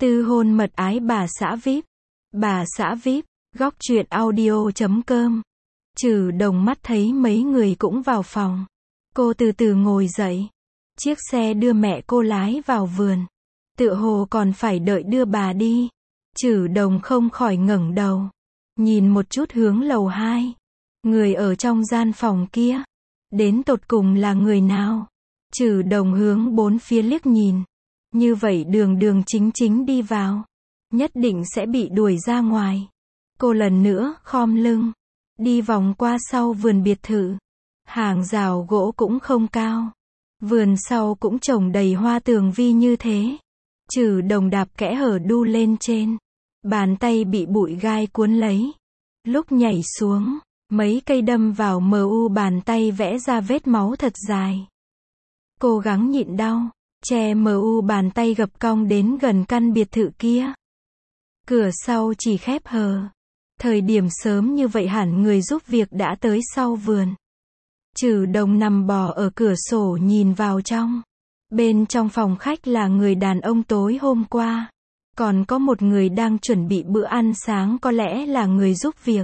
Tư hôn mật ái bà xã VIP. Bà xã VIP, góc truyện audio.com. Trừ Đồng mắt thấy mấy người cũng vào phòng. Cô từ từ ngồi dậy. Chiếc xe đưa mẹ cô lái vào vườn. Tựa hồ còn phải đợi đưa bà đi. Trừ Đồng không khỏi ngẩng đầu. Nhìn một chút hướng lầu 2. Người ở trong gian phòng kia. Đến tột cùng là người nào? Trừ Đồng hướng bốn phía liếc nhìn. Như vậy đường đường chính chính đi vào. Nhất định sẽ bị đuổi ra ngoài. Cô lần nữa khom lưng. Đi vòng qua sau vườn biệt thự. Hàng rào gỗ cũng không cao. Vườn sau cũng trồng đầy hoa tường vi như thế. Trừ Đồng đạp kẽ hở đu lên trên. Bàn tay bị bụi gai cuốn lấy. Lúc nhảy xuống, mấy cây đâm vào mu bàn tay vẽ ra vết máu thật dài. Cố gắng nhịn đau, che mu bàn tay gập cong đến gần căn biệt thự kia. Cửa sau chỉ khép hờ. Thời điểm sớm như vậy hẳn người giúp việc đã tới sau vườn. Trừ Đồng nằm bò ở cửa sổ nhìn vào trong. Bên trong phòng khách là người đàn ông tối hôm qua. Còn có một người đang chuẩn bị bữa ăn sáng, có lẽ là người giúp việc.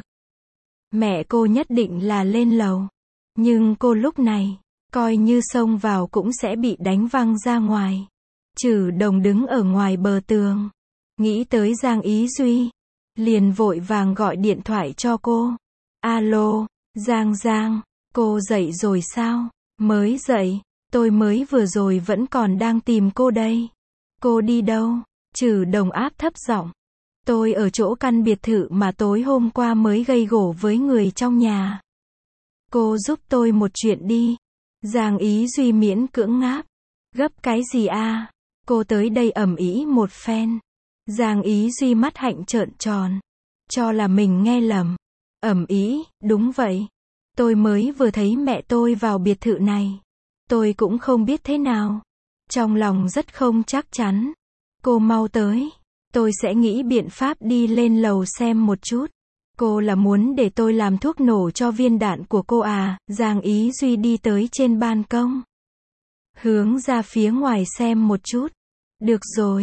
Mẹ cô nhất định là lên lầu. Nhưng cô lúc này, coi như xông vào cũng sẽ bị đánh văng ra ngoài. Trừ Đồng đứng ở ngoài bờ tường. Nghĩ tới Giang Ý Duy. Liền vội vàng gọi điện thoại cho cô. Alo, Giang, cô dậy rồi sao? Mới dậy, tôi mới vừa rồi vẫn còn đang tìm cô đây. Cô đi đâu? Trừ Đồng áp thấp giọng. Tôi ở chỗ căn biệt thự mà tối hôm qua mới gây gổ với người trong nhà. Cô giúp tôi một chuyện đi. Giang Ý Duy miễn cưỡng ngáp. Gấp cái gì à? Cô tới đây ầm ĩ một phen. Giang Ý Duy mắt hạnh trợn tròn. Cho là mình nghe lầm. Ầm ĩ, đúng vậy. Tôi mới vừa thấy mẹ tôi vào biệt thự này. Tôi cũng không biết thế nào. Trong lòng rất không chắc chắn. Cô mau tới. Tôi sẽ nghĩ biện pháp đi lên lầu xem một chút. Cô là muốn để tôi làm thuốc nổ cho viên đạn của cô à? Giang Ý Duy đi tới trên ban công. Hướng ra phía ngoài xem một chút. Được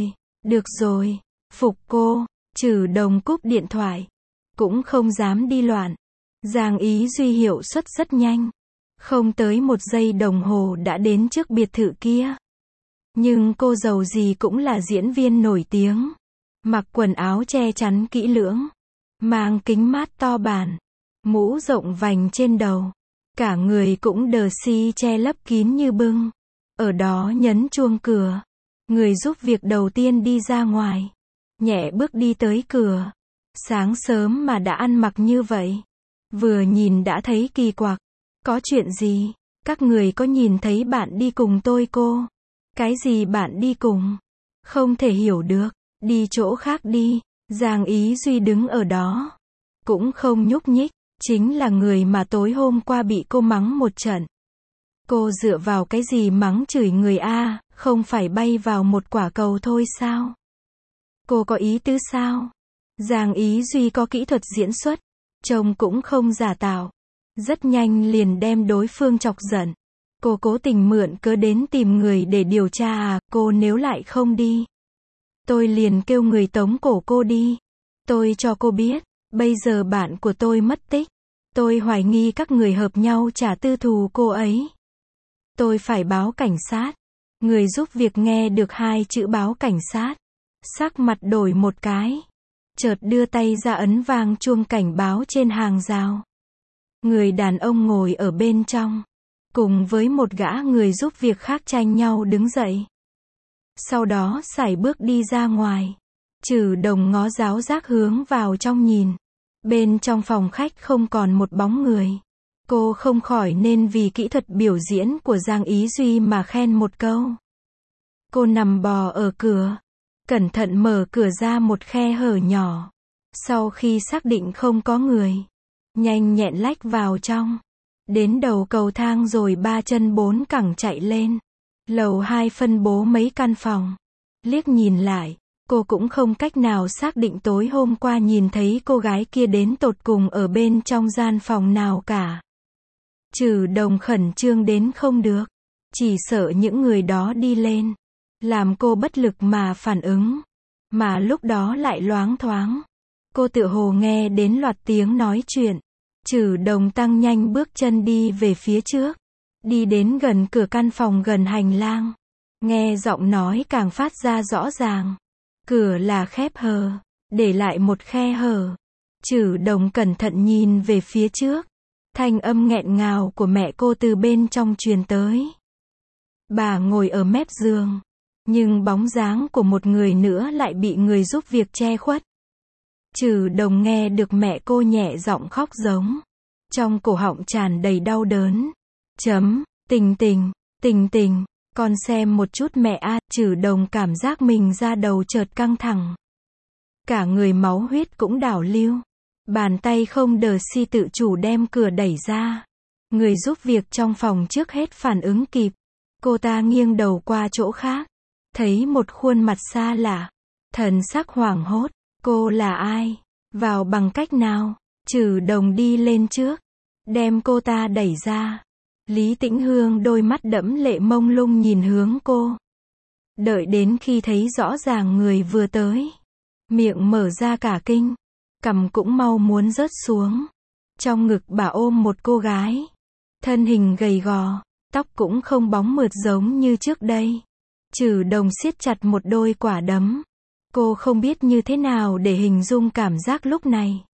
rồi. Phục cô. Trừ Đồng cúp điện thoại. Cũng không dám đi loạn. Giang Ý Duy hiệu suất rất nhanh. Không tới 1 giây đồng hồ đã đến trước biệt thự kia. Nhưng cô dầu gì cũng là diễn viên nổi tiếng. Mặc quần áo che chắn kỹ lưỡng. Mang kính mát to bản. Mũ rộng vành trên đầu. Cả người cũng đờ si che lấp kín như bưng. Ở đó nhấn chuông cửa. Người giúp việc đầu tiên đi ra ngoài. Nhẹ bước đi tới cửa. Sáng sớm mà đã ăn mặc như vậy. Vừa nhìn đã thấy kỳ quặc. Có chuyện gì? Các người có nhìn thấy bạn đi cùng tôi cô? Cái gì bạn đi cùng? Không thể hiểu được. Đi chỗ khác đi. Giang Ý Duy đứng ở đó. Cũng không nhúc nhích. Chính là người mà tối hôm qua bị cô mắng một trận. Cô dựa vào cái gì mắng chửi người a? Không phải bay vào một quả cầu thôi sao? Cô có ý tứ sao? Giang Ý Duy có kỹ thuật diễn xuất. Trông cũng không giả tạo. Rất nhanh liền đem đối phương chọc giận. Cô cố tình mượn cớ đến tìm người để điều tra à? Cô nếu lại không đi, tôi liền kêu người tống cổ cô đi. Tôi cho cô biết, bây giờ bạn của tôi mất tích. Tôi hoài nghi các người hợp nhau trả tư thù cô ấy. Tôi phải báo cảnh sát. Người giúp việc nghe được 2 chữ báo cảnh sát. Sắc mặt đổi một cái. Chợt đưa tay ra ấn vang chuông cảnh báo trên hàng rào. Người đàn ông ngồi ở bên trong. Cùng với một gã người giúp việc khác tranh nhau đứng dậy. Sau đó sải bước đi ra ngoài. Trừ Đồng ngó giáo giác hướng vào trong nhìn. Bên trong phòng khách không còn một bóng người. Cô không khỏi nên vì kỹ thuật biểu diễn của Giang Ý Duy mà khen một câu. Cô nằm bò ở cửa. Cẩn thận mở cửa ra một khe hở nhỏ. Sau khi xác định không có người, nhanh nhẹn lách vào trong. Đến đầu cầu thang rồi 3 chân 4 cẳng chạy lên. Lầu 2 phân bố mấy căn phòng. Liếc nhìn lại, cô cũng không cách nào xác định tối hôm qua nhìn thấy cô gái kia đến tột cùng ở bên trong gian phòng nào cả. Trừ Đồng khẩn trương đến không được. Chỉ sợ những người đó đi lên làm cô bất lực mà phản ứng. mà lúc đó lại loáng thoáng. Cô tựa hồ nghe đến loạt tiếng nói chuyện. Trừ Đồng tăng nhanh bước chân đi về phía trước. Đi đến gần cửa căn phòng gần hành lang. Nghe giọng nói càng phát ra rõ ràng. Cửa là khép hờ, để lại một khe hở. Trừ Đồng cẩn thận nhìn về phía trước. Thanh âm nghẹn ngào của mẹ cô từ bên trong truyền tới. Bà ngồi ở mép giường. Nhưng bóng dáng của một người nữa lại bị người giúp việc che khuất. Trừ Đồng nghe được mẹ cô nhẹ giọng khóc giống. Trong cổ họng tràn đầy đau đớn. Tình tình, con xem một chút mẹ a. Trừ Đồng cảm giác mình da đầu chợt căng thẳng. Cả người máu huyết cũng đảo lưu. Bàn tay không đờ si tự chủ đem cửa đẩy ra. Người giúp việc trong phòng trước hết phản ứng kịp. Cô ta nghiêng đầu qua chỗ khác. Thấy một khuôn mặt xa lạ. Thần sắc hoảng hốt. Cô là ai? Vào bằng cách nào? Trừ Đồng đi lên trước. Đem cô ta đẩy ra. Lý Tĩnh Hương đôi mắt đẫm lệ mông lung nhìn hướng cô. Đợi đến khi thấy rõ ràng người vừa tới. Miệng mở ra cả kinh. Cằm cũng mau muốn rớt xuống. Trong ngực bà ôm một cô gái. Thân hình gầy gò. Tóc cũng không bóng mượt giống như trước đây. Trừ Đồng siết chặt một đôi quả đấm. Cô không biết như thế nào để hình dung cảm giác lúc này.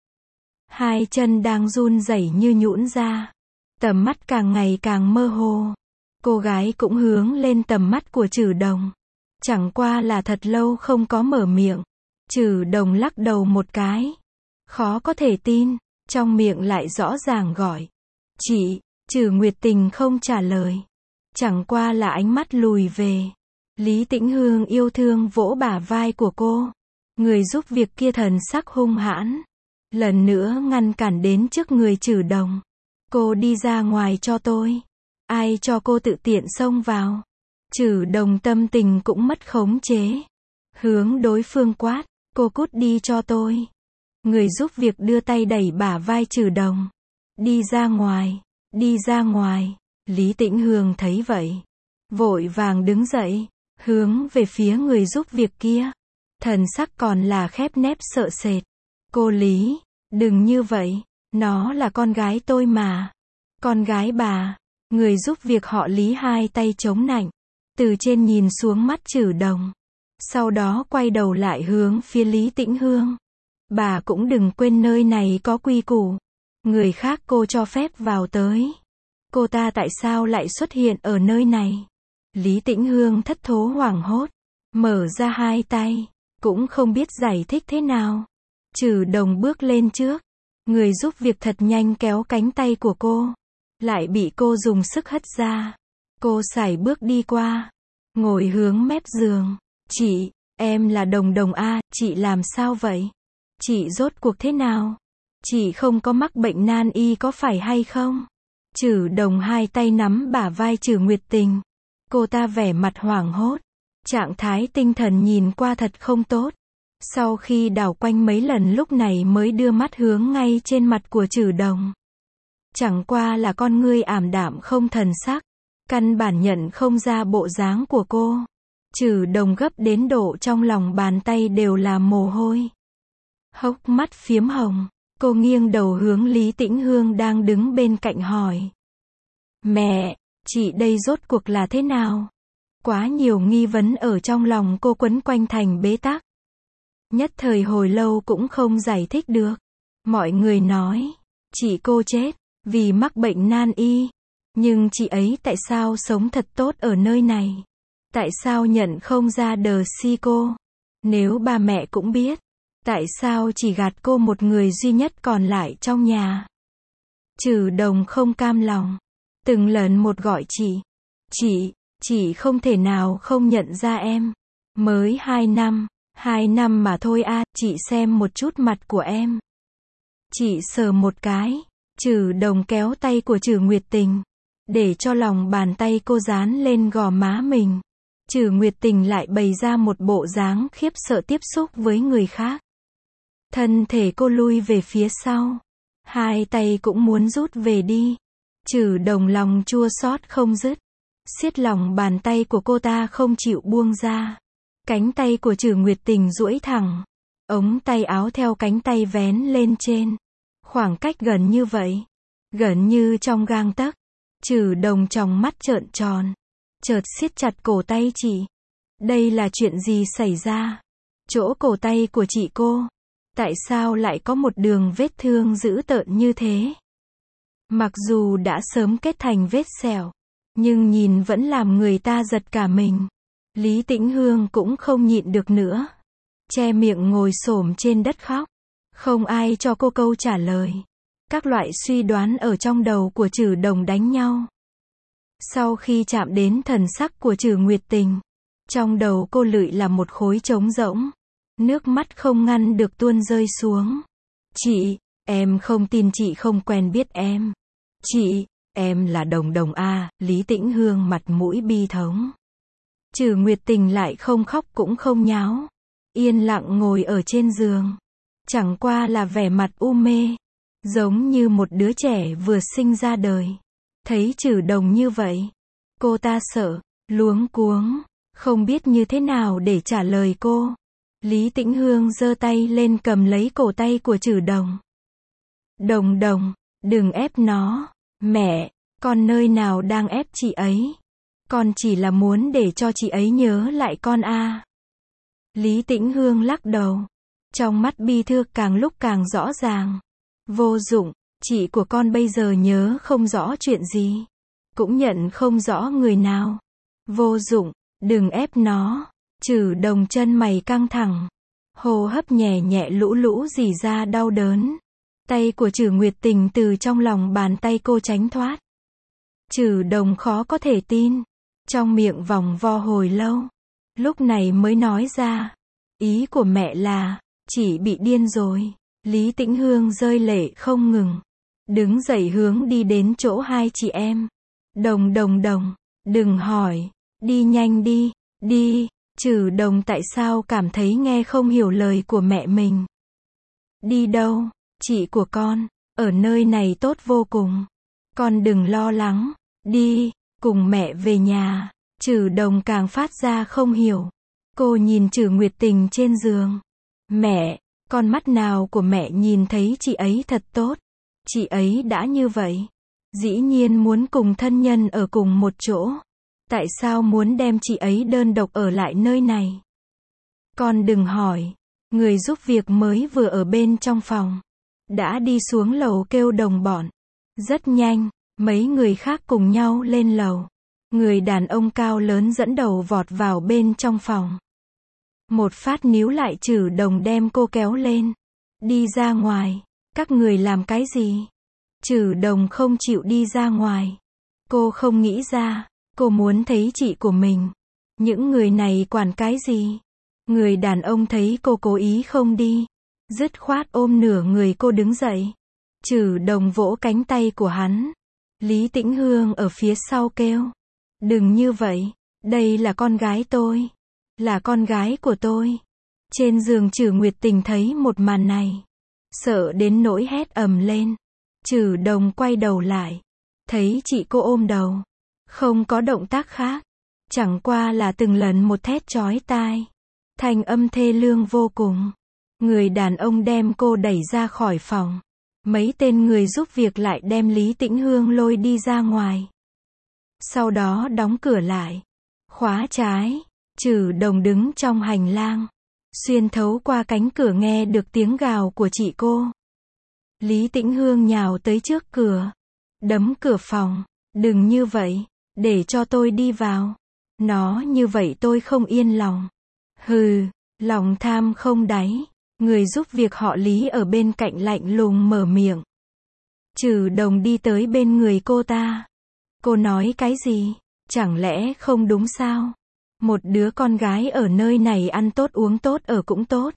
Hai chân đang run rẩy như nhũn ra. Tầm mắt càng ngày càng mơ hồ. Cô gái cũng hướng lên tầm mắt của Trừ Đồng. Chẳng qua là thật lâu không có mở miệng. Trừ Đồng lắc đầu một cái. Khó có thể tin. Trong miệng lại rõ ràng gọi. Chị. Trừ Nguyệt Tình không trả lời. Chẳng qua là ánh mắt lùi về. Lý Tĩnh Hương yêu thương vỗ bả vai của cô. Người giúp việc kia thần sắc hung hãn. Lần nữa ngăn cản đến trước người Trừ Đồng. Cô đi ra ngoài cho tôi. Ai cho cô tự tiện xông vào? Trừ Đồng tâm tình cũng mất khống chế. Hướng đối phương quát. Cô cút đi cho tôi. Người giúp việc đưa tay đẩy bả vai Trừ Đồng. Đi ra ngoài. Đi ra ngoài. Lý Tĩnh Hương thấy vậy. Vội vàng đứng dậy. Hướng về phía người giúp việc kia. Thần sắc còn là khép nép sợ sệt. Cô Lý, đừng như vậy. Nó là con gái tôi mà. Con gái bà. Người giúp việc họ Lý hai tay chống nạnh. Từ trên nhìn xuống mắt Trừ Đồng. Sau đó quay đầu lại hướng phía Lý Tĩnh Hương. Bà cũng đừng quên nơi này có quy củ. Người khác cô cho phép vào tới. Cô ta tại sao lại xuất hiện ở nơi này? Lý Tĩnh Hương thất thố hoảng hốt. Mở ra hai tay. Cũng không biết giải thích thế nào. Trừ Đồng bước lên trước. Người giúp việc thật nhanh kéo cánh tay của cô. Lại bị cô dùng sức hất ra. Cô sải bước đi qua. Ngồi hướng mép giường. Chị, em là Đồng Đồng a, chị làm sao vậy? Chị rốt cuộc thế nào? Chị không có mắc bệnh nan y có phải hay không? Trừ Đồng hai tay nắm bả vai Trừ Nguyệt Tình. Cô ta vẻ mặt hoảng hốt. Trạng thái tinh thần nhìn qua thật không tốt. Sau khi đảo quanh mấy lần lúc này mới đưa mắt hướng ngay trên mặt của Trừ Đồng. Chẳng qua là con ngươi ảm đạm không thần sắc. Căn bản nhận không ra bộ dáng của cô. Trừ Đồng gấp đến độ trong lòng bàn tay đều là mồ hôi. Hốc mắt phiếm hồng. Cô nghiêng đầu hướng Lý Tĩnh Hương đang đứng bên cạnh hỏi. Mẹ, chị đây rốt cuộc là thế nào? Quá nhiều nghi vấn ở trong lòng cô quấn quanh thành bế tắc. Nhất thời hồi lâu cũng không giải thích được. Mọi người nói, chị cô chết, vì mắc bệnh nan y. Nhưng chị ấy tại sao sống thật tốt ở nơi này? Tại sao nhận không ra đờ si cô? Nếu ba mẹ cũng biết, tại sao chỉ gạt cô một người duy nhất còn lại trong nhà? Trừ Đồng không cam lòng. Từng lần một gọi chị. Chị không thể nào không nhận ra em. Mới 2 năm mà thôi a, chị xem một chút mặt của em. Chị sờ một cái. Trừ Đồng kéo tay của Trừ Nguyệt Tình. Để cho lòng bàn tay cô dán lên gò má mình. Trừ Nguyệt Tình lại bày ra một bộ dáng khiếp sợ tiếp xúc với người khác. Thân thể cô lui về phía sau. Hai tay cũng muốn rút về đi. Trừ Đồng lòng chua xót không dứt. Siết lòng bàn tay của cô ta không chịu buông ra. Cánh tay của Trử Nguyệt Tình duỗi thẳng. Ống tay áo theo cánh tay vén lên trên. Khoảng cách gần như vậy. Gần như trong gang tấc. Trử Đồng tròng mắt trợn tròn. Chợt siết chặt cổ tay chị. Đây là chuyện gì xảy ra? Chỗ cổ tay của chị cô. Tại sao lại có một đường vết thương dữ tợn như thế? Mặc dù đã sớm kết thành vết sẹo. Nhưng nhìn vẫn làm người ta giật cả mình. Lý Tĩnh Hương cũng không nhịn được nữa. Che miệng ngồi xổm trên đất khóc. Không ai cho cô câu trả lời. Các loại suy đoán ở trong đầu của Trử Đồng đánh nhau. Sau khi chạm đến thần sắc của Trử Nguyệt Tình, trong đầu cô lụi là một khối trống rỗng. Nước mắt không ngăn được tuôn rơi xuống. Chị, em không tin chị không quen biết em. Chị, em là Đồng Đồng à, Lý Tĩnh Hương mặt mũi bi thống. Trử Nguyệt Tình lại không khóc cũng không nháo. Yên lặng ngồi ở trên giường. Chẳng qua là vẻ mặt u mê. Giống như một đứa trẻ vừa sinh ra đời. Thấy Trử Đồng như vậy. Cô ta sợ, luống cuống, không biết như thế nào để trả lời cô. Lý Tĩnh Hương giơ tay lên cầm lấy cổ tay của Trử Đồng. Đồng Đồng, đừng ép nó. Mẹ, con nơi nào đang ép chị ấy. Con chỉ là muốn để cho chị ấy nhớ lại con à. Lý Tĩnh Hương lắc đầu. Trong mắt bi thương càng lúc càng rõ ràng. Vô dụng, chị của con bây giờ nhớ không rõ chuyện gì. Cũng nhận không rõ người nào. Vô dụng, đừng ép nó. Trử Đồng chân mày căng thẳng. Hô hấp nhẹ nhẹ lũ lũ rỉ ra đau đớn. Tay của Trử Nguyệt Tình từ trong lòng bàn tay cô tránh thoát. Trử Đồng khó có thể tin. Trong miệng vòng vo hồi lâu. Lúc này mới nói ra. Ý của mẹ là, chị bị điên rồi. Lý Tĩnh Hương rơi lệ không ngừng. Đứng dậy hướng đi đến chỗ hai chị em. Đồng, đừng hỏi. Đi nhanh đi, đi. Trử Đồng tại sao cảm thấy nghe không hiểu lời của mẹ mình. Đi đâu? Chị của con, ở nơi này tốt vô cùng. Con đừng lo lắng. Đi, cùng mẹ về nhà. Trử Đồng càng phát ra không hiểu. Cô nhìn Trử Nguyệt Tình trên giường. Mẹ, con mắt nào của mẹ nhìn thấy chị ấy thật tốt. Chị ấy đã như vậy. Dĩ nhiên muốn cùng thân nhân ở cùng một chỗ. Tại sao muốn đem chị ấy đơn độc ở lại nơi này? Con đừng hỏi. Người giúp việc mới vừa ở bên trong phòng. Đã đi xuống lầu kêu đồng bọn. Rất nhanh, mấy người khác cùng nhau lên lầu. Người đàn ông cao lớn dẫn đầu vọt vào bên trong phòng. Một phát níu lại Trử Đồng đem cô kéo lên. Đi ra ngoài. Các người làm cái gì? Trử Đồng không chịu đi ra ngoài. Cô không nghĩ ra. Cô muốn thấy chị của mình. Những người này quản cái gì? Người đàn ông thấy cô cố ý không đi. Dứt khoát ôm nửa người cô đứng dậy. Trử Đồng vỗ cánh tay của hắn. Lý Tĩnh Hương ở phía sau kêu. Đừng như vậy. Đây là con gái tôi. Là con gái của tôi. Trên giường Trử Nguyệt Tình thấy một màn này. Sợ đến nỗi hét ầm lên. Trử Đồng quay đầu lại. Thấy chị cô ôm đầu. Không có động tác khác. Chẳng qua là từng lần một thét chói tai. Thanh âm thê lương vô cùng. Người đàn ông đem cô đẩy ra khỏi phòng. Mấy tên người giúp việc lại đem Lý Tĩnh Hương lôi đi ra ngoài. Sau đó đóng cửa lại. Khóa trái. Trử Đồng đứng trong hành lang. Xuyên thấu qua cánh cửa nghe được tiếng gào của chị cô. Lý Tĩnh Hương nhào tới trước cửa. Đấm cửa phòng. Đừng như vậy. Để cho tôi đi vào. Nó như vậy tôi không yên lòng. Hừ, lòng tham không đáy. Người giúp việc họ Lý ở bên cạnh lạnh lùng mở miệng. Trử Đồng đi tới bên người cô ta. Cô nói cái gì? Chẳng lẽ không đúng sao? Một đứa con gái ở nơi này ăn tốt uống tốt ở cũng tốt.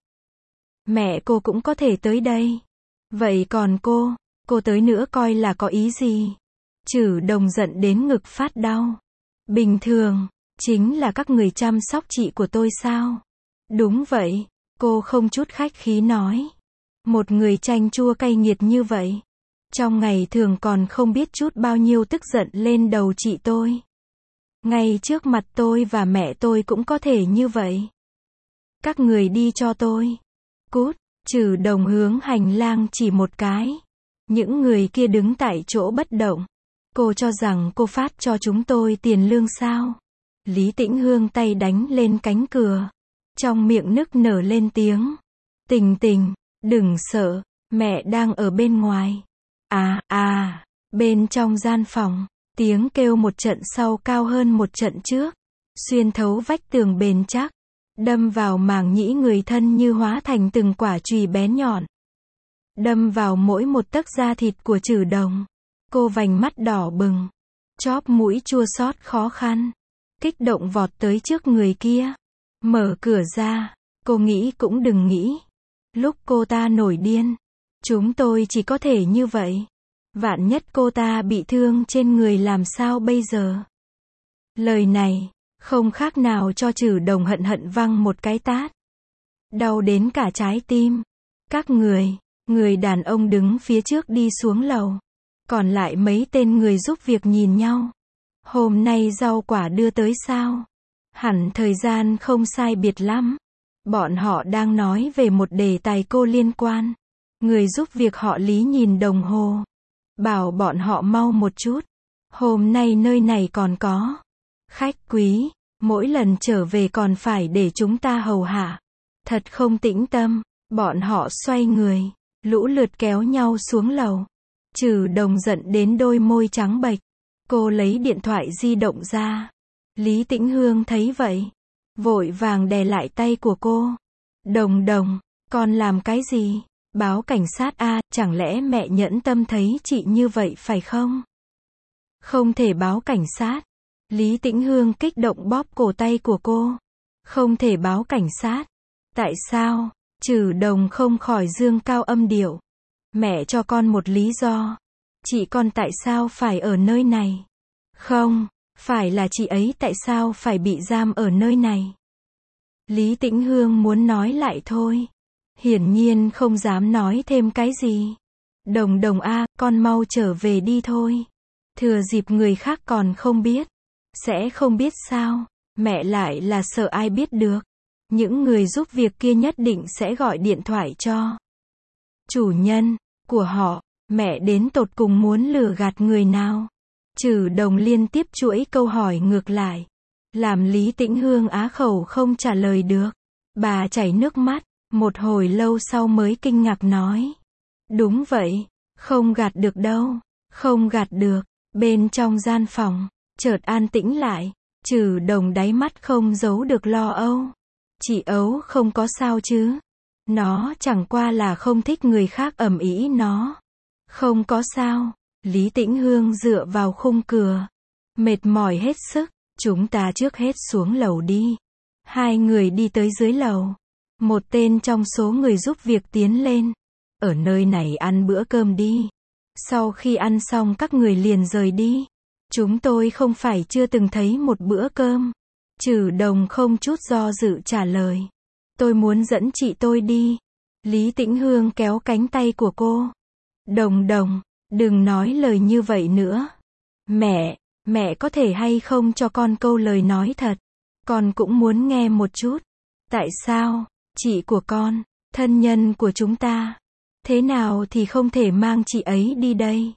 Mẹ cô cũng có thể tới đây. Vậy còn cô tới nữa coi là có ý gì? Trử Đồng giận đến ngực phát đau. Bình thường, chính là các người chăm sóc chị của tôi sao? Đúng vậy, cô không chút khách khí nói. Một người chanh chua cay nghiệt như vậy. Trong ngày thường còn không biết chút bao nhiêu tức giận lên đầu chị tôi. Ngay trước mặt tôi và mẹ tôi cũng có thể như vậy. Các người đi cho tôi. Cút. Trừ Đồng hướng hành lang chỉ một cái. Những người kia đứng tại chỗ bất động. Cô cho rằng cô phát cho chúng tôi tiền lương sao? Lý Tĩnh Hương tay đánh lên cánh cửa. Trong miệng nức nở lên tiếng. Tình Tình, đừng sợ, mẹ đang ở bên ngoài. Bên trong gian phòng, tiếng kêu một trận sau cao hơn một trận trước. Xuyên thấu vách tường bền chắc, đâm vào màng nhĩ người thân như hóa thành từng quả chùy bén nhọn. Đâm vào mỗi một tấc da thịt của Trừ Đồng. Cô vành mắt đỏ bừng, chóp mũi chua xót khó khăn, kích động vọt tới trước người kia. Mở cửa ra, cô nghĩ cũng đừng nghĩ. Lúc cô ta nổi điên, chúng tôi chỉ có thể như vậy. Vạn nhất cô ta bị thương trên người làm sao bây giờ? Lời này, không khác nào cho Trừ Đồng hận hận văng một cái tát. Đau đến cả trái tim. Các người đàn ông đứng phía trước đi xuống lầu. Còn lại mấy tên người giúp việc nhìn nhau. Hôm nay rau quả đưa tới sao? Hẳn thời gian không sai biệt lắm. Bọn họ đang nói về một đề tài cô liên quan. Người giúp việc họ Lý nhìn đồng hồ. Bảo bọn họ mau một chút. Hôm nay nơi này còn có khách quý. Mỗi lần trở về còn phải để chúng ta hầu hạ. Thật không tĩnh tâm. Bọn họ xoay người, lũ lượt kéo nhau xuống lầu. Trừ Đồng giận đến đôi môi trắng bệch. Cô lấy điện thoại di động ra. Lý Tĩnh Hương thấy vậy, vội vàng đè lại tay của cô. Đồng, con làm cái gì? Báo cảnh sát à, chẳng lẽ mẹ nhẫn tâm thấy chị như vậy phải không? Không thể báo cảnh sát. Lý Tĩnh Hương kích động bóp cổ tay của cô. Không thể báo cảnh sát. Tại sao? Trừ Đồng không khỏi dương cao âm điệu. Mẹ cho con một lý do. Chị con tại sao phải ở nơi này? Không, phải là chị ấy tại sao phải bị giam ở nơi này? Lý Tĩnh Hương muốn nói lại thôi. Hiển nhiên không dám nói thêm cái gì. Đồng a, con mau trở về đi thôi. Thừa dịp người khác còn không biết. Sẽ không biết sao? Mẹ lại là sợ ai biết được. Những người giúp việc kia nhất định sẽ gọi điện thoại cho chủ nhân của họ. Mẹ đến tột cùng muốn lừa gạt người nào? Trừ Đồng liên tiếp chuỗi câu hỏi ngược lại, làm Lý Tĩnh Hương á khẩu không trả lời được. Bà chảy nước mắt, một hồi lâu sau mới kinh ngạc nói. Đúng vậy, không gạt được đâu, không gạt được. Bên trong gian phòng, chợt an tĩnh lại. Trừ Đồng đáy mắt không giấu được lo âu. Chị Ấu không có sao chứ? Nó chẳng qua là không thích người khác ầm ĩ nó. Không có sao. Lý Tĩnh Hương dựa vào khung cửa. Mệt mỏi hết sức. Chúng ta trước hết xuống lầu đi. Hai người đi tới dưới lầu. Một tên trong số người giúp việc tiến lên. Ở nơi này ăn bữa cơm đi. Sau khi ăn xong các người liền rời đi. Chúng tôi không phải chưa từng thấy một bữa cơm. Trừ Đồng không chút do dự trả lời. Tôi muốn dẫn chị tôi đi. Lý Tĩnh Hương kéo cánh tay của cô. Đồng, đừng nói lời như vậy nữa. Mẹ có thể hay không cho con câu lời nói thật? Con cũng muốn nghe một chút. Tại sao? Chị của con, thân nhân của chúng ta. Thế nào thì không thể mang chị ấy đi đây?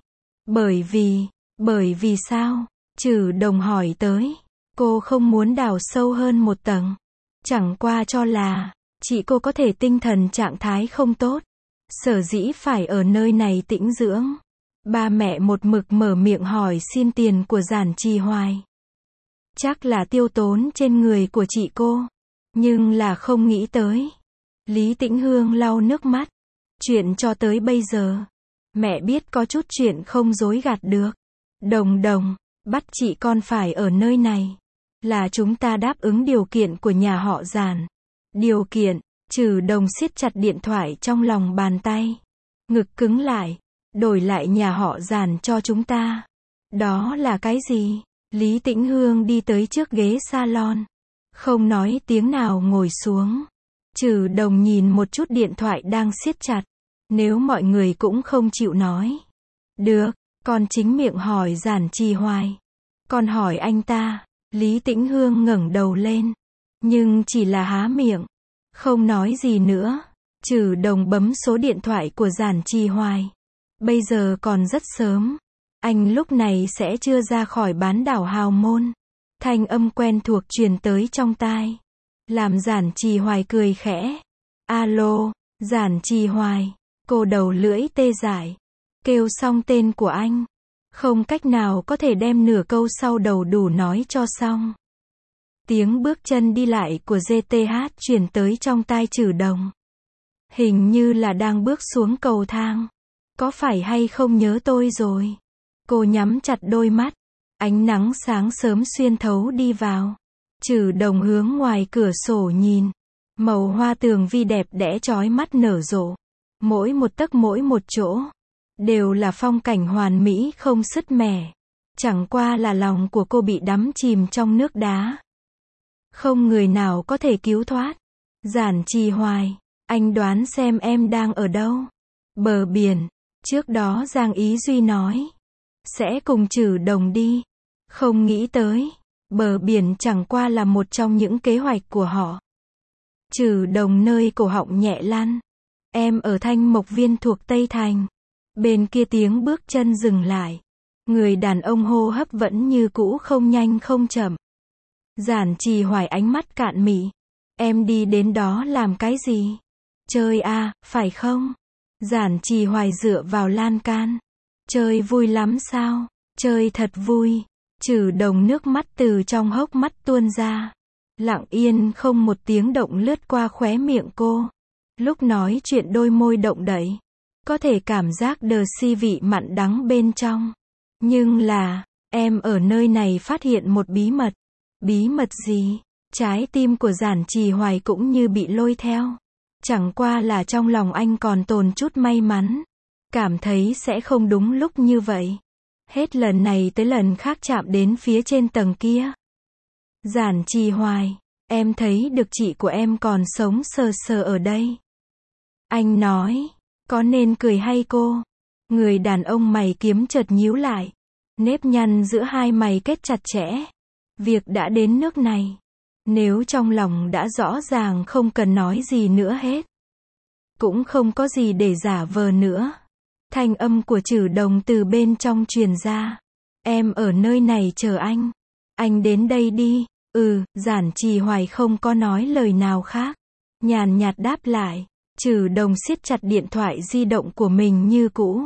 Bởi vì sao? Trừ Đồng hỏi tới. Cô không muốn đào sâu hơn một tầng. Chẳng qua cho là, chị cô có thể tinh thần trạng thái không tốt. Sở dĩ phải ở nơi này tĩnh dưỡng. Ba mẹ một mực mở miệng hỏi xin tiền của Giản Trì hoài. Chắc là tiêu tốn trên người của chị cô. Nhưng là không nghĩ tới. Lý Tĩnh Hương lau nước mắt. Chuyện cho tới bây giờ. Mẹ biết có chút chuyện không dối gạt được. Đồng, bắt chị con phải ở nơi này. Là chúng ta đáp ứng điều kiện của nhà họ Giản. Điều kiện? Trừ Đồng siết chặt điện thoại trong lòng bàn tay. Ngực cứng lại. Đổi lại nhà họ Giản cho chúng ta. Đó là cái gì? Lý Tĩnh Hương đi tới trước ghế salon. Không nói tiếng nào ngồi xuống. Trừ Đồng nhìn một chút điện thoại đang siết chặt. Nếu mọi người cũng không chịu nói. Được, con chính miệng hỏi Giản Trì hoài. Con hỏi anh ta. Lý Tĩnh Hương ngẩng đầu lên. Nhưng chỉ là há miệng. Không nói gì nữa. Trừ Đồng bấm số điện thoại của Giản Trì Hoài. Bây giờ còn rất sớm. Anh lúc này sẽ chưa ra khỏi bán đảo Hào Môn. Thanh âm quen thuộc truyền tới trong tai. Làm Giản Trì Hoài cười khẽ. Alo, Giản Trì Hoài. Cô đầu lưỡi tê dại. Kêu xong tên của anh. Không cách nào có thể đem nửa câu sau đầu đủ nói cho xong. Tiếng bước chân đi lại của GTH truyền tới trong tai Trừ Đồng. Hình như là đang bước xuống cầu thang. Có phải hay không nhớ tôi rồi? Cô nhắm chặt đôi mắt. Ánh nắng sáng sớm xuyên thấu đi vào. Trừ Đồng hướng ngoài cửa sổ nhìn. Màu hoa tường vi đẹp đẽ chói mắt nở rộ. Mỗi một tấc mỗi một chỗ. Đều là phong cảnh hoàn mỹ không sứt mẻ. Chẳng qua là lòng của cô bị đắm chìm trong nước đá. Không người nào có thể cứu thoát. Giản Trì Hoài, anh đoán xem em đang ở đâu? Bờ biển. Trước đó Giang Ý Duy nói. Sẽ cùng Trừ Đồng đi. Không nghĩ tới. Bờ biển chẳng qua là một trong những kế hoạch của họ. Trừ Đồng nơi cổ họng nhẹ lăn. Em ở Thanh Mộc Viên thuộc Tây Thành. Bên kia tiếng bước chân dừng lại. Người đàn ông hô hấp vẫn như cũ không nhanh không chậm. Giản Trì Hoài ánh mắt cạn mị. Em đi đến đó làm cái gì? Chơi à, phải không? Giản Trì Hoài dựa vào lan can. Chơi vui lắm sao? Chơi thật vui. Trừ Đồng nước mắt từ trong hốc mắt tuôn ra. Lặng yên không một tiếng động lướt qua khóe miệng cô. Lúc nói chuyện đôi môi động đậy. Có thể cảm giác đờ si vị mặn đắng bên trong. Nhưng là, em ở nơi này phát hiện một bí mật. Bí mật gì? Trái tim của Giản Trì Hoài cũng như bị lôi theo. Chẳng qua là trong lòng anh còn tồn chút may mắn. Cảm thấy sẽ không đúng lúc như vậy. Hết lần này tới lần khác chạm đến phía trên tầng kia. Giản Trì Hoài, em thấy được chị của em còn sống sờ sờ ở đây. Anh nói, có nên cười hay cô? Người đàn ông mày kiếm chợt nhíu lại. Nếp nhăn giữa hai mày kết chặt chẽ. Việc đã đến nước này. Nếu trong lòng đã rõ ràng không cần nói gì nữa hết. Cũng không có gì để giả vờ nữa. Thanh âm của Trừ Đồng từ bên trong truyền ra. Em ở nơi này chờ anh. Anh đến đây đi. Giản Trì Hoài không có nói lời nào khác. Nhàn nhạt đáp lại. Trừ Đồng siết chặt điện thoại di động của mình như cũ.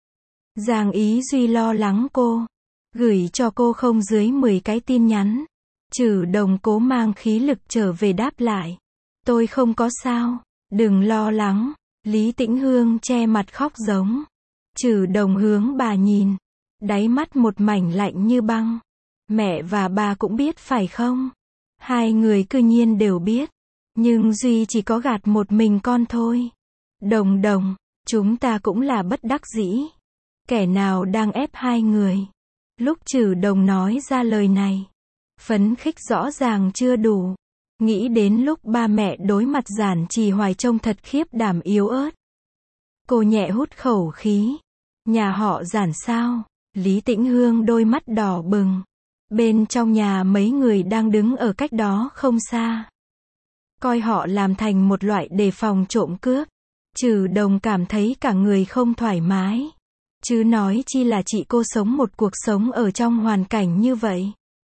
Giang Ý Duy lo lắng cô. Gửi cho cô không dưới 10 cái tin nhắn. Trừ Đồng cố mang khí lực trở về đáp lại. Tôi không có sao. Đừng lo lắng. Lý Tĩnh Hương che mặt khóc giống. Trừ Đồng hướng bà nhìn. Đáy mắt một mảnh lạnh như băng. Mẹ và bà cũng biết phải không? Hai người cư nhiên đều biết. Nhưng Duy chỉ có gạt một mình con thôi. Đồng, chúng ta cũng là bất đắc dĩ. Kẻ nào đang ép hai người? Lúc Trừ Đồng nói ra lời này. Phấn khích rõ ràng chưa đủ. Nghĩ đến lúc ba mẹ đối mặt Giản Trì Hoài trông thật khiếp đảm yếu ớt. Cô nhẹ hút khẩu khí. Nhà họ Giản sao? Lý Tĩnh Hương đôi mắt đỏ bừng. Bên trong nhà mấy người đang đứng ở cách đó không xa. Coi họ làm thành một loại đề phòng trộm cướp. Trừ Đồng cảm thấy cả người không thoải mái. Chứ nói chi là chị cô sống một cuộc sống ở trong hoàn cảnh như vậy.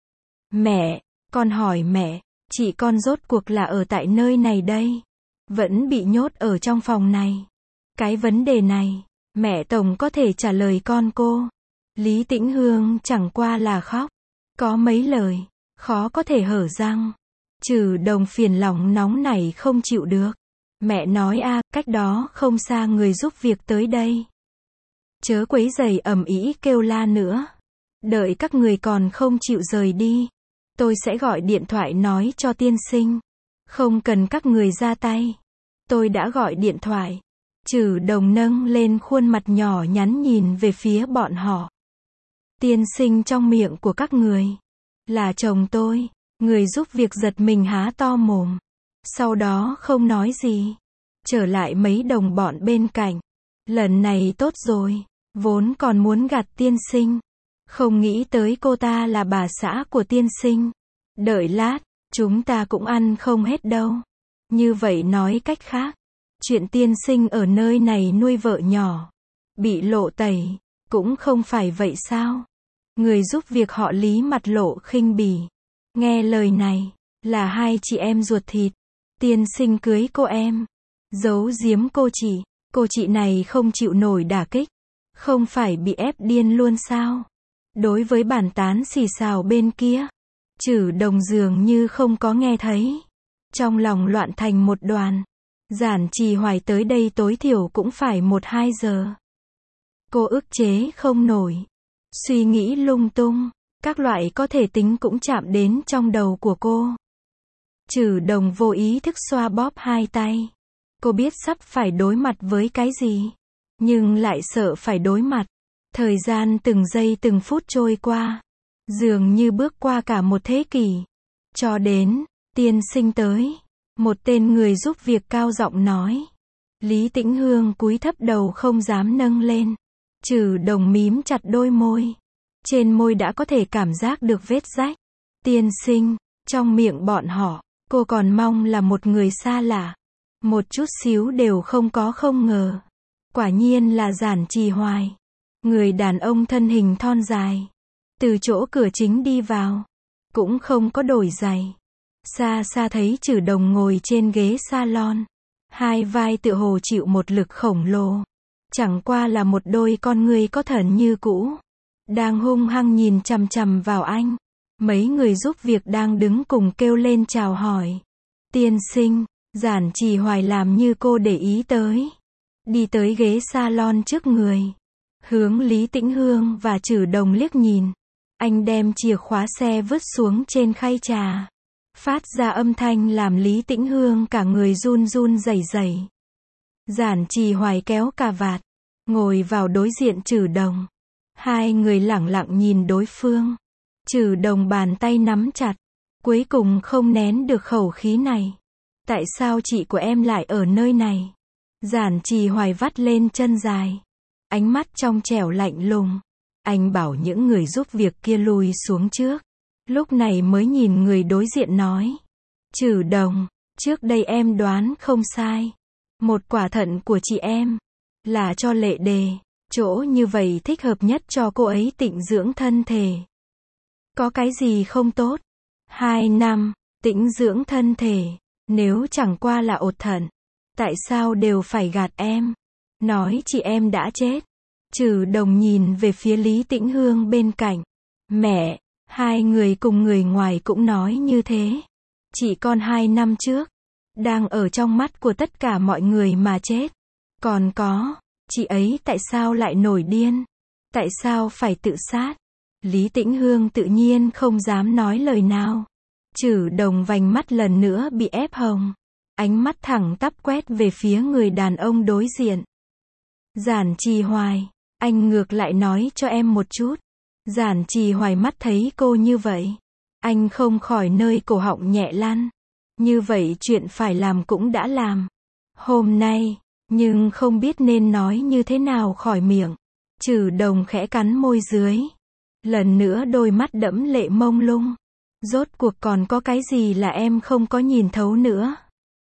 Mẹ, con hỏi mẹ, chị con rốt cuộc là ở tại nơi này đây. Vẫn bị nhốt ở trong phòng này. Cái vấn đề này, mẹ Tổng có thể trả lời con cô. Lý Tĩnh Hương chẳng qua là khóc. Có mấy lời, khó có thể hở răng. Trừ Đồng phiền lòng nóng này không chịu được. Mẹ nói cách đó không xa người giúp việc tới đây. Chớ quấy rầy ầm ĩ kêu la nữa. Đợi các người còn không chịu rời đi. Tôi sẽ gọi điện thoại nói cho tiên sinh. Không cần các người ra tay. Tôi đã gọi điện thoại. Trừ Đồng nâng lên khuôn mặt nhỏ nhắn nhìn về phía bọn họ. Tiên sinh trong miệng của các người. Là chồng tôi. Người giúp việc giật mình há to mồm. Sau đó không nói gì. Trở lại mấy đồng bọn bên cạnh. Lần này tốt rồi. Vốn còn muốn gạt tiên sinh. Không nghĩ tới cô ta là bà xã của tiên sinh. Đợi lát, chúng ta cũng ăn không hết đâu. Như vậy nói cách khác, chuyện tiên sinh ở nơi này nuôi vợ nhỏ, bị lộ tẩy, cũng không phải vậy sao? Người giúp việc họ Lý mặt lộ khinh bỉ. Nghe lời này, là hai chị em ruột thịt. Tiên sinh cưới cô em, giấu giếm cô chị này không chịu nổi đả kích, không phải bị ép điên luôn sao? Đối với bản tán xì xào bên kia, Trử Đồng dường như không có nghe thấy. Trong lòng loạn thành một đoàn. Giản Trì Hoài tới đây tối thiểu cũng phải 1-2 giờ. Cô ức chế không nổi. Suy nghĩ lung tung, các loại có thể tính cũng chạm đến trong đầu của cô. Trử Đồng vô ý thức xoa bóp hai tay. Cô biết sắp phải đối mặt với cái gì, nhưng lại sợ phải đối mặt. Thời gian từng giây từng phút trôi qua, dường như bước qua cả một thế kỷ. Cho đến, tiên sinh tới. Một tên người giúp việc cao giọng nói. Lý Tĩnh Hương cúi thấp đầu không dám nâng lên. Trử Đồng mím chặt đôi môi. Trên môi đã có thể cảm giác được vết rách. Tiên sinh, trong miệng bọn họ, cô còn mong là một người xa lạ. Một chút xíu đều không có không ngờ. Quả nhiên là Giản Trì Hoài. Người đàn ông thân hình thon dài. Từ chỗ cửa chính đi vào. Cũng không có đổi giày. Xa xa thấy Trử Đồng ngồi trên ghế salon. Hai vai tựa hồ chịu một lực khổng lồ. Chẳng qua là một đôi con người có thần như cũ. Đang hung hăng nhìn chằm chằm vào anh. Mấy người giúp việc đang đứng cùng kêu lên chào hỏi. Tiên sinh, Giản Trì Hoài làm như cô để ý tới. Đi tới ghế salon trước người. Hướng Lý Tĩnh Hương và Trử Đồng liếc nhìn. Anh đem chìa khóa xe vứt xuống trên khay trà. Phát ra âm thanh làm Lý Tĩnh Hương cả người run run rẩy rẩy. Giản Trì Hoài kéo cà vạt, ngồi vào đối diện Trử Đồng. Hai người lẳng lặng nhìn đối phương. Trử Đồng bàn tay nắm chặt, cuối cùng không nén được khẩu khí này. Tại sao chị của em lại ở nơi này? Giản Trì Hoài vắt lên chân dài. Ánh mắt trong trẻo lạnh lùng. Anh bảo những người giúp việc kia lui xuống trước. Lúc này mới nhìn người đối diện nói. Trử Đồng, trước đây em đoán không sai. Một quả thận của chị em là cho Lệ Đề. Chỗ như vậy thích hợp nhất cho cô ấy tịnh dưỡng thân thể. Có cái gì không tốt? 2 năm, tĩnh dưỡng thân thể. Nếu chẳng qua là ột thận, tại sao đều phải gạt em? Nói chị em đã chết. Trử Đồng nhìn về phía Lý Tĩnh Hương bên cạnh. Mẹ, hai người cùng người ngoài cũng nói như thế. Chị con 2 năm trước, đang ở trong mắt của tất cả mọi người mà chết. Còn có, chị ấy tại sao lại nổi điên? Tại sao phải tự sát? Lý Tĩnh Hương tự nhiên không dám nói lời nào. Trử Đồng vành mắt lần nữa bị ép hồng. Ánh mắt thẳng tắp quét về phía người đàn ông đối diện. Giản Trì Hoài, anh ngược lại nói cho em một chút. Giản Trì Hoài mắt thấy cô như vậy. Anh không khỏi nơi cổ họng nhẹ lăn. Như vậy chuyện phải làm cũng đã làm. Hôm nay, nhưng không biết nên nói như thế nào khỏi miệng. Trử Đồng khẽ cắn môi dưới. Lần nữa đôi mắt đẫm lệ mông lung. Rốt cuộc còn có cái gì là em không có nhìn thấu nữa.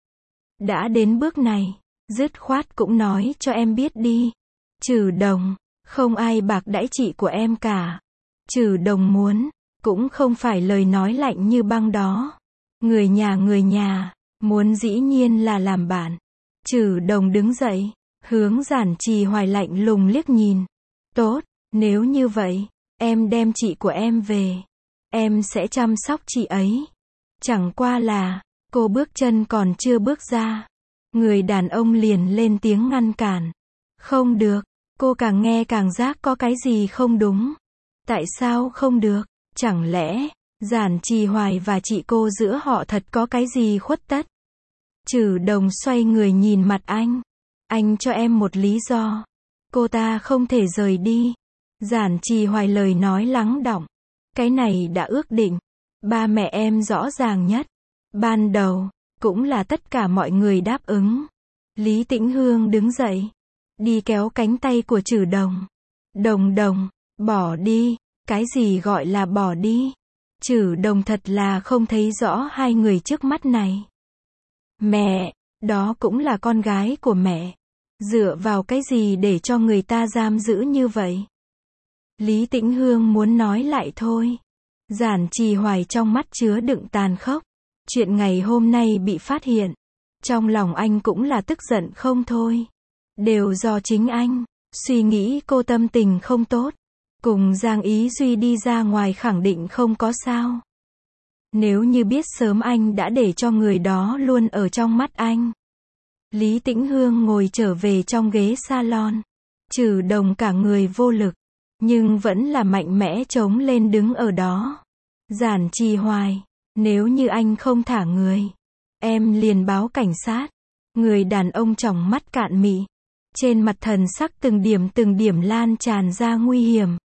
Đã đến bước này, dứt khoát cũng nói cho em biết đi. Trử Đồng, không ai bạc đãi chị của em cả. Trử Đồng muốn, cũng không phải lời nói lạnh như băng đó. Người nhà, muốn dĩ nhiên là làm bạn. Trử Đồng đứng dậy, hướng Giản Trì Hoài lạnh lùng liếc nhìn. Tốt, nếu như vậy, em đem chị của em về. Em sẽ chăm sóc chị ấy. Chẳng qua là, cô bước chân còn chưa bước ra. Người đàn ông liền lên tiếng ngăn cản. Không được, cô càng nghe càng giác có cái gì không đúng. Tại sao không được? Chẳng lẽ, Giản Trì Hoài và chị cô giữa họ thật có cái gì khuất tất? Trử Đồng xoay người nhìn mặt anh. Anh cho em một lý do. Cô ta không thể rời đi. Giản Trì Hoài lời nói lắng đọng. Cái này đã ước định. Ba mẹ em rõ ràng nhất. Ban đầu, cũng là tất cả mọi người đáp ứng. Lý Tĩnh Hương đứng dậy. Đi kéo cánh tay của Trử Đồng. Đồng, bỏ đi. Cái gì gọi là bỏ đi? Trử Đồng thật là không thấy rõ hai người trước mắt này. Mẹ, đó cũng là con gái của mẹ. Dựa vào cái gì để cho người ta giam giữ như vậy? Lý Tĩnh Hương muốn nói lại thôi. Giản Trì Hoài trong mắt chứa đựng tàn khốc. Chuyện ngày hôm nay bị phát hiện. Trong lòng anh cũng là tức giận không thôi. Đều do chính anh. Suy nghĩ cô tâm tình không tốt. Cùng Giang Ý Duy đi ra ngoài khẳng định không có sao. Nếu như biết sớm anh đã để cho người đó luôn ở trong mắt anh. Lý Tĩnh Hương ngồi trở về trong ghế salon. Trừ Đồng cả người vô lực. Nhưng vẫn là mạnh mẽ chống lên đứng ở đó. Giản Trì Hoài, nếu như anh không thả người, em liền báo cảnh sát. Người đàn ông tròng mắt cạn mị. Trên mặt thần sắc từng điểm lan tràn ra nguy hiểm.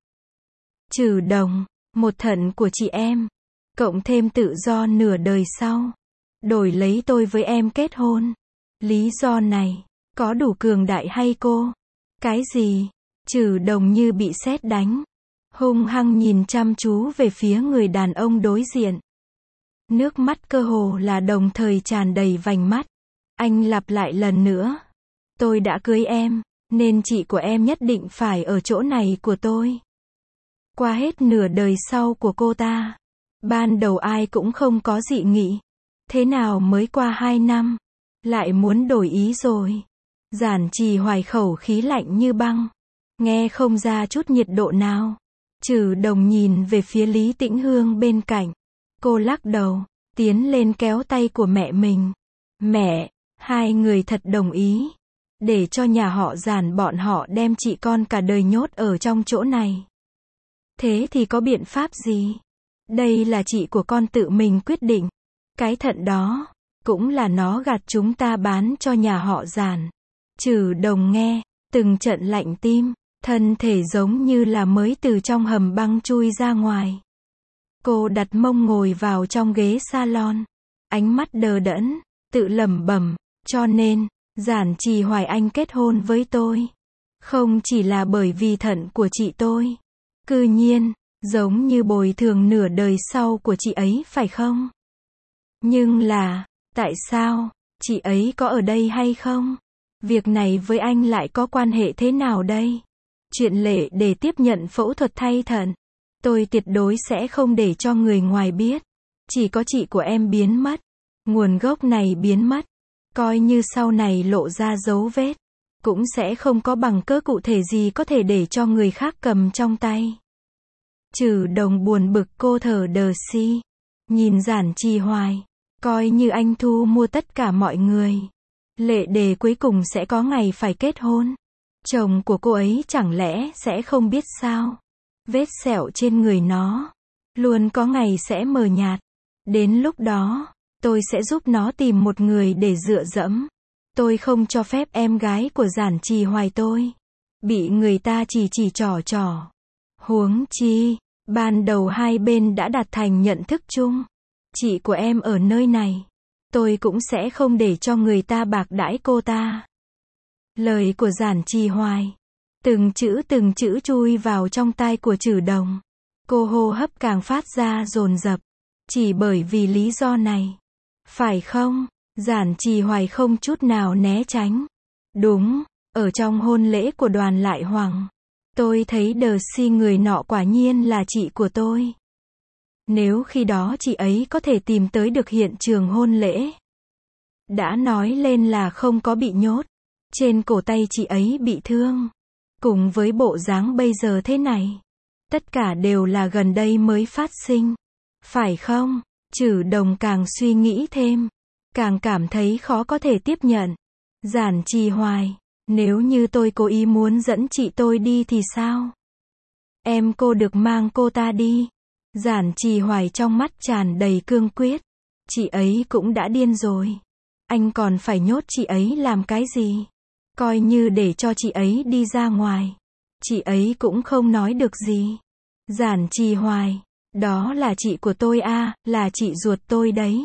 Trừ Đồng, một thận của chị em. Cộng thêm tự do nửa đời sau. Đổi lấy tôi với em kết hôn. Lý do này, có đủ cường đại hay cô? Cái gì? Trừ Đồng như bị sét đánh. Hung hăng nhìn chăm chú về phía người đàn ông đối diện. Nước mắt cơ hồ là đồng thời tràn đầy vành mắt. Anh lặp lại lần nữa. Tôi đã cưới em, nên chị của em nhất định phải ở chỗ này của tôi. Qua hết nửa đời sau của cô ta. Ban đầu ai cũng không có dị nghị. Thế nào mới qua 2 năm, lại muốn đổi ý rồi. Giản Trì Hoài khẩu khí lạnh như băng. Nghe không ra chút nhiệt độ nào. Trừ Đồng nhìn về phía Lý Tĩnh Hương bên cạnh. Cô lắc đầu, tiến lên kéo tay của mẹ mình. Mẹ, hai người thật đồng ý. Để cho nhà họ Giản bọn họ đem chị con cả đời nhốt ở trong chỗ này. Thế thì có biện pháp gì? Đây là chị của con tự mình quyết định. Cái thận đó, cũng là nó gạt chúng ta bán cho nhà họ Giản. Trừ Đồng nghe, từng trận lạnh tim. Thân thể giống như là mới từ trong hầm băng chui ra ngoài. Cô đặt mông ngồi vào trong ghế salon. Ánh mắt đờ đẫn, tự lẩm bẩm, cho nên, Giản Trì Hoài anh kết hôn với tôi. Không chỉ là bởi vì thận của chị tôi. Cư nhiên, giống như bồi thường nửa đời sau của chị ấy phải không? Nhưng là, tại sao, chị ấy có ở đây hay không? Việc này với anh lại có quan hệ thế nào đây? Chuyện lệ để tiếp nhận phẫu thuật thay thận. Tôi tuyệt đối sẽ không để cho người ngoài biết. Chỉ có chị của em biến mất. Nguồn gốc này biến mất. Coi như sau này lộ ra dấu vết. Cũng sẽ không có bằng cớ cụ thể gì có thể để cho người khác cầm trong tay. Trừ Đồng buồn bực cô thở đờ si. Nhìn Giản Trì Hoài. Coi như anh thu mua tất cả mọi người. Lệ đề cuối cùng sẽ có ngày phải kết hôn. Chồng của cô ấy chẳng lẽ sẽ không biết sao? Vết sẹo trên người nó luôn có ngày sẽ mờ nhạt. Đến lúc đó, tôi sẽ giúp nó tìm một người để dựa dẫm. Tôi không cho phép em gái của Giản Trì Hoài tôi bị người ta chỉ trò. Huống chi, ban đầu hai bên đã đạt thành nhận thức chung. Chị của em ở nơi này, tôi cũng sẽ không để cho người ta bạc đãi cô ta. Lời của Giản Trì Hoài, từng chữ chui vào trong tai của Trừ Đồng. Cô hô hấp càng phát ra dồn dập. Chỉ bởi vì lý do này. Phải không? Giản Trì Hoài không chút nào né tránh. Đúng, ở trong hôn lễ của Đoàn Lại Hoàng, tôi thấy đờ si người nọ quả nhiên là chị của tôi. Nếu khi đó chị ấy có thể tìm tới được hiện trường hôn lễ. Đã nói lên là không có bị nhốt. Trên cổ tay chị ấy bị thương. Cùng với bộ dáng bây giờ thế này. Tất cả đều là gần đây mới phát sinh. Phải không? Trừ Đồng càng suy nghĩ thêm. Càng cảm thấy khó có thể tiếp nhận. Giản Trì Hoài, nếu như tôi cố ý muốn dẫn chị tôi đi thì sao? Em cô được mang cô ta đi. Giản Trì Hoài trong mắt tràn đầy cương quyết. Chị ấy cũng đã điên rồi. Anh còn phải nhốt chị ấy làm cái gì? Coi như để cho chị ấy đi ra ngoài. Chị ấy cũng không nói được gì. Giản Trì Hoài, đó là chị của tôi à, là chị ruột tôi đấy.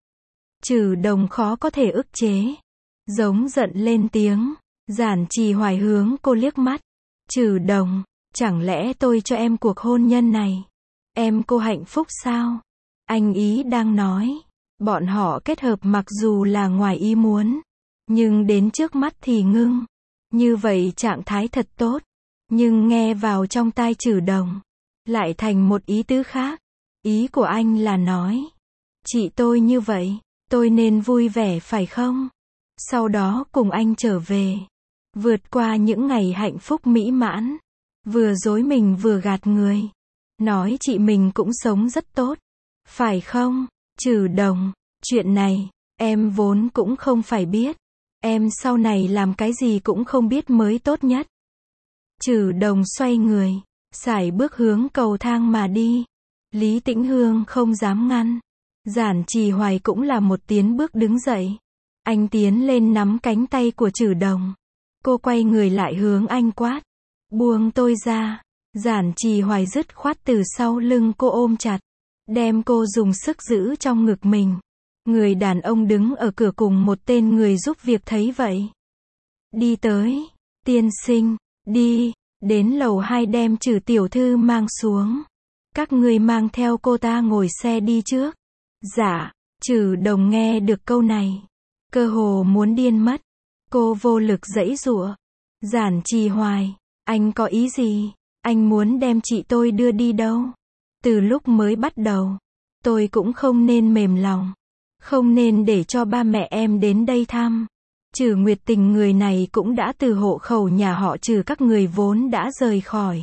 Trừ Đồng khó có thể ức chế. Giống giận lên tiếng. Giản Trì Hoài hướng cô liếc mắt. Trừ Đồng, chẳng lẽ tôi cho em cuộc hôn nhân này? Em cô hạnh phúc sao? Anh ý đang nói. Bọn họ kết hợp mặc dù là ngoài ý muốn, nhưng đến trước mắt thì ngưng. Như vậy trạng thái thật tốt. Nhưng nghe vào trong tai Trử Đồng, lại thành một ý tứ khác. Ý của anh là nói, chị tôi như vậy, tôi nên vui vẻ phải không? Sau đó cùng anh trở về. Vượt qua những ngày hạnh phúc mỹ mãn. Vừa dối mình vừa gạt người. Nói chị mình cũng sống rất tốt. Phải không, Trử Đồng? Chuyện này, em vốn cũng không phải biết. Em sau này làm cái gì cũng không biết mới tốt nhất. Trử Đồng xoay người, sải bước hướng cầu thang mà đi. Lý Tĩnh Hương không dám ngăn. Giản Trì Hoài cũng là một tiến bước đứng dậy. Anh tiến lên nắm cánh tay của Trử Đồng. Cô quay người lại hướng anh quát. Buông tôi ra. Giản Trì Hoài dứt khoát từ sau lưng cô ôm chặt. Đem cô dùng sức giữ trong ngực mình. Người đàn ông đứng ở cửa cùng một tên người giúp việc thấy vậy. Đi tới. Tiên sinh, đi. Đến lầu 2 đem Trử tiểu thư mang xuống. Các ngươi mang theo cô ta ngồi xe đi trước. Dạ. Trử Đồng nghe được câu này, cơ hồ muốn điên mất. Cô vô lực giãy giụa. Giản Trì Hoài, anh có ý gì? Anh muốn đem chị tôi đưa đi đâu? Từ lúc mới bắt đầu, tôi cũng không nên mềm lòng. Không nên để cho ba mẹ em đến đây thăm. Trử Nguyệt Tình người này cũng đã từ hộ khẩu nhà họ Trử các người vốn đã rời khỏi.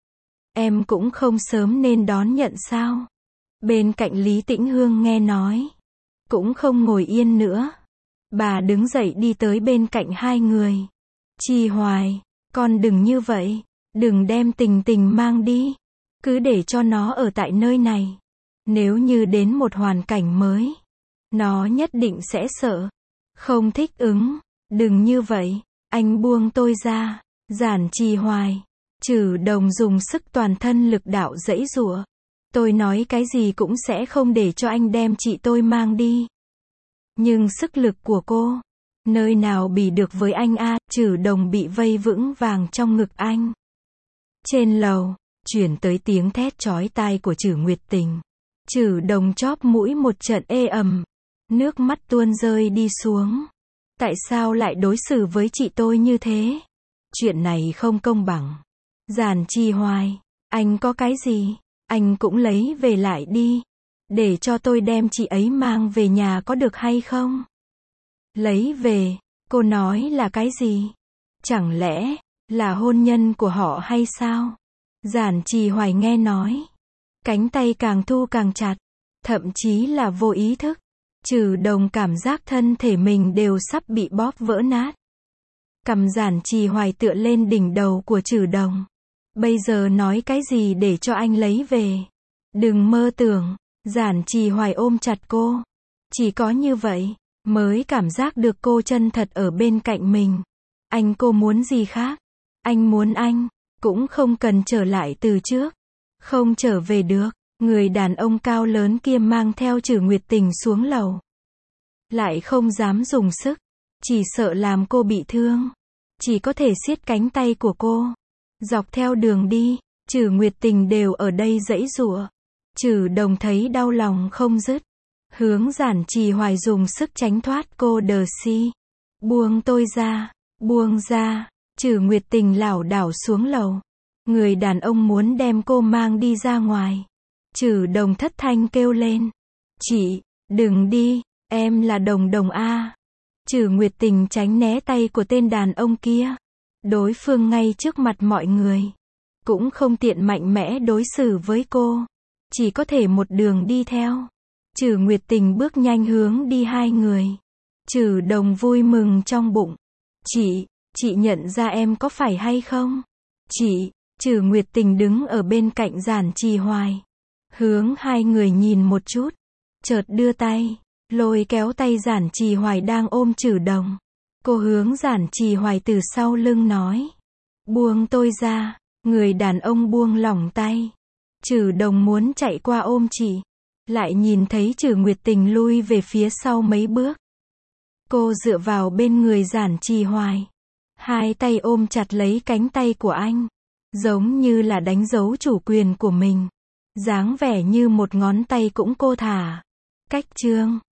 Em cũng không sớm nên đón nhận sao? Bên cạnh Lý Tĩnh Hương nghe nói, cũng không ngồi yên nữa. Bà đứng dậy đi tới bên cạnh hai người. Trì Hoài, con đừng như vậy. Đừng đem Tình Tình mang đi. Cứ để cho nó ở tại nơi này. Nếu như đến một hoàn cảnh mới, nó nhất định sẽ sợ. Không thích ứng. Đừng như vậy. Anh buông tôi ra. Giản Trì Hoài. Trử Đồng dùng sức toàn thân lực đạo giãy giụa. Tôi nói cái gì cũng sẽ không để cho anh đem chị tôi mang đi. Nhưng sức lực của cô, nơi nào bì được với anh a? Trử Đồng bị vây vững vàng trong ngực anh. Trên lầu, chuyển tới tiếng thét chói tai của Trử Nguyệt Tình. Trử Đồng chóp mũi một trận ê ẩm. Nước mắt tuôn rơi đi xuống. Tại sao lại đối xử với chị tôi như thế? Chuyện này không công bằng. Giản Trì Hoài, anh có cái gì? Anh cũng lấy về lại đi. Để cho tôi đem chị ấy mang về nhà có được hay không? Lấy về, cô nói là cái gì? Chẳng lẽ là hôn nhân của họ hay sao? Giản Trì Hoài nghe nói, cánh tay càng thu càng chặt, thậm chí là vô ý thức. Trử Đồng cảm giác thân thể mình đều sắp bị bóp vỡ nát. Cầm Giản Trì Hoài tựa lên đỉnh đầu của Trử Đồng. Bây giờ nói cái gì để cho anh lấy về? Đừng mơ tưởng. Giản Trì Hoài ôm chặt cô. Chỉ có như vậy, mới cảm giác được cô chân thật ở bên cạnh mình. Anh cô muốn gì khác? Anh muốn anh, cũng không cần trở lại từ trước. Không trở về được. Người đàn ông cao lớn kia mang theo Trử Nguyệt Tình xuống lầu. Lại không dám dùng sức. Chỉ sợ làm cô bị thương. Chỉ có thể siết cánh tay của cô. Dọc theo đường đi, Trử Nguyệt Tình đều ở đây giãy giụa. Trử Đồng thấy đau lòng không dứt. Hướng Giản Trì Hoài dùng sức tránh thoát cô đờ si. Buông tôi ra, buông ra. Trử Nguyệt Tình lảo đảo xuống lầu. Người đàn ông muốn đem cô mang đi ra ngoài. Trử Đồng thất thanh kêu lên. Chị, đừng đi, em là Đồng Đồng a. Trử Nguyệt Tình tránh né tay của tên đàn ông kia. Đối phương ngay trước mặt mọi người. Cũng không tiện mạnh mẽ đối xử với cô. Chỉ có thể một đường đi theo. Trử Nguyệt Tình bước nhanh hướng đi hai người. Trử Đồng vui mừng trong bụng. Chị nhận ra em có phải hay không? Chị, Trử Nguyệt Tình đứng ở bên cạnh Giản Trì Hoài. Hướng hai người nhìn một chút. Chợt đưa tay, lôi kéo tay Giản Trì Hoài đang ôm Trử Đồng. Cô hướng Giản Trì Hoài từ sau lưng nói. Buông tôi ra. Người đàn ông buông lỏng tay. Trử Đồng muốn chạy qua ôm chị. Lại nhìn thấy Trử Nguyệt Tình lui về phía sau mấy bước. Cô dựa vào bên người Giản Trì Hoài. Hai tay ôm chặt lấy cánh tay của anh. Giống như là đánh dấu chủ quyền của mình. Dáng vẻ như một ngón tay cũng cô thả. Cách chương